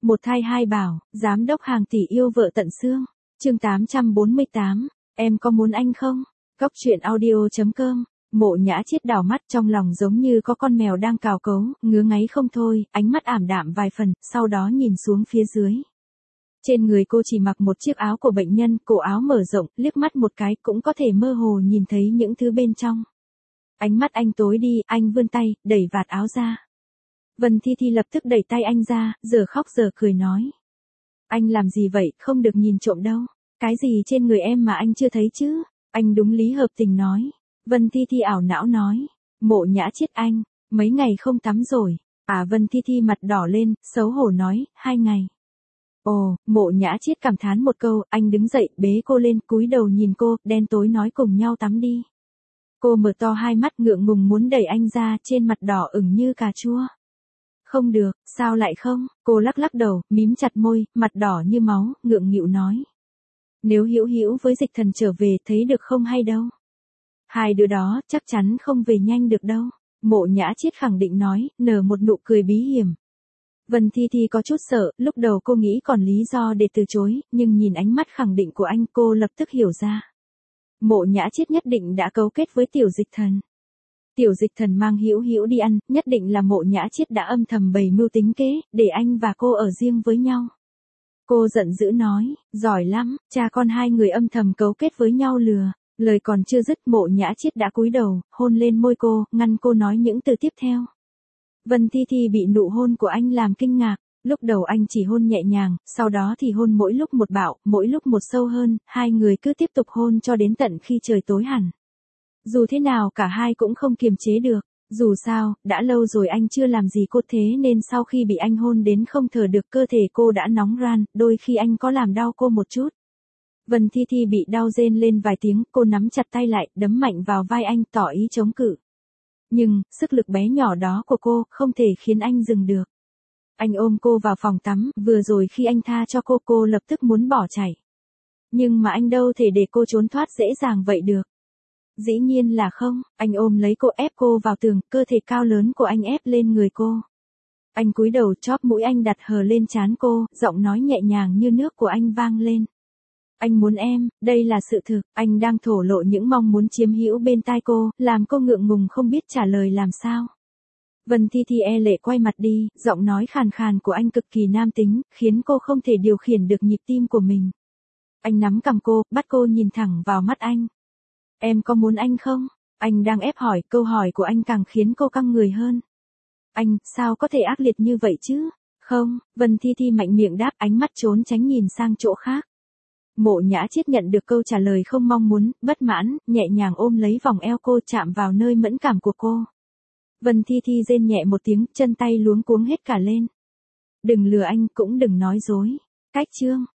Một thai hai bảo, giám đốc hàng tỷ yêu vợ tận xương. Chương 848, em có muốn anh không? Cóc truyện audio.com. Mộ Nhã Chiết đảo mắt, trong lòng giống như có con mèo đang cào cấu, ngứa ngáy không thôi, ánh mắt ảm đạm vài phần, sau đó nhìn xuống phía dưới. Trên người cô chỉ mặc một chiếc áo của bệnh nhân, cổ áo mở rộng, liếc mắt một cái cũng có thể mơ hồ nhìn thấy những thứ bên trong. Ánh mắt anh tối đi, anh vươn tay, đẩy vạt áo ra. Vân Thi Thi lập tức đẩy tay anh ra, giờ khóc giờ cười nói. Anh làm gì vậy, không được nhìn trộm đâu. Cái gì trên người em mà anh chưa thấy chứ? Anh đúng lý hợp tình nói. Vân Thi Thi ảo não nói. Mộ Nhã Chiết anh, mấy ngày không tắm rồi. Vân Thi Thi mặt đỏ lên, xấu hổ nói, 2 ngày. Ồ, Mộ Nhã Chiết cảm thán một câu, anh đứng dậy, bế cô lên, cúi đầu nhìn cô, đen tối nói cùng nhau tắm đi. Cô mở to hai mắt ngượng ngùng muốn đẩy anh ra, trên mặt đỏ ửng như cà chua. Không được, sao lại không? Cô lắc lắc đầu, mím chặt môi, mặt đỏ như máu, ngượng nghịu nói. Nếu Hữu Hữu với Dịch Thần trở về thấy được không hay đâu. Hai đứa đó chắc chắn không về nhanh được đâu. Mộ Nhã Chiết khẳng định nói, nở một nụ cười bí hiểm. Vân Thi Thi có chút sợ, lúc đầu cô nghĩ còn lý do để từ chối, nhưng nhìn ánh mắt khẳng định của anh cô lập tức hiểu ra. Mộ Nhã Chiết nhất định đã cấu kết với Tiểu Dịch Thần. Tiểu Dịch Thần mang Hữu Hữu đi ăn, nhất định là Mộ Nhã Chiết đã âm thầm bày mưu tính kế, để anh và cô ở riêng với nhau. Cô giận dữ nói, giỏi lắm, cha con hai người âm thầm cấu kết với nhau lừa. Lời còn chưa dứt, Mộ Nhã Chiết đã cúi đầu, hôn lên môi cô, ngăn cô nói những từ tiếp theo. Vân Thi Thi bị nụ hôn của anh làm kinh ngạc. Lúc đầu anh chỉ hôn nhẹ nhàng, sau đó thì hôn mỗi lúc một bạo, mỗi lúc một sâu hơn, hai người cứ tiếp tục hôn cho đến tận khi trời tối hẳn. Dù thế nào cả hai cũng không kiềm chế được. Dù sao, đã lâu rồi anh chưa làm gì cô thế nên sau khi bị anh hôn đến không thở được cơ thể cô đã nóng ran, đôi khi anh có làm đau cô một chút. Vân Thi Thi bị đau rên lên vài tiếng, cô nắm chặt tay lại, đấm mạnh vào vai anh tỏ ý chống cự. Nhưng, sức lực bé nhỏ đó của cô không thể khiến anh dừng được. Anh ôm cô vào phòng tắm, vừa rồi khi anh tha cho cô lập tức muốn bỏ chạy. Nhưng mà anh đâu thể để cô trốn thoát dễ dàng vậy được. Dĩ nhiên là không, anh ôm lấy cô ép cô vào tường, cơ thể cao lớn của anh ép lên người cô. Anh cúi đầu chóp mũi anh đặt hờ lên trán cô, giọng nói nhẹ nhàng như nước của anh vang lên. Anh muốn em, đây là sự thực, anh đang thổ lộ những mong muốn chiếm hữu bên tai cô, làm cô ngượng ngùng không biết trả lời làm sao. Vân Thi Thi e lệ quay mặt đi, giọng nói khàn khàn của anh cực kỳ nam tính, khiến cô không thể điều khiển được nhịp tim của mình. Anh nắm cằm cô, bắt cô nhìn thẳng vào mắt anh. Em có muốn anh không? Anh đang ép hỏi, câu hỏi của anh càng khiến cô căng người hơn. Anh, sao có thể ác liệt như vậy chứ? Không, Vân Thi Thi mạnh miệng đáp, ánh mắt trốn tránh nhìn sang chỗ khác. Mộ Nhã Chiết nhận được câu trả lời không mong muốn, bất mãn, nhẹ nhàng ôm lấy vòng eo cô, chạm vào nơi mẫn cảm của cô. Vân Thi Thi rên nhẹ một tiếng, chân tay luống cuống hết cả lên. Đừng lừa anh, cũng đừng nói dối. Cách chương.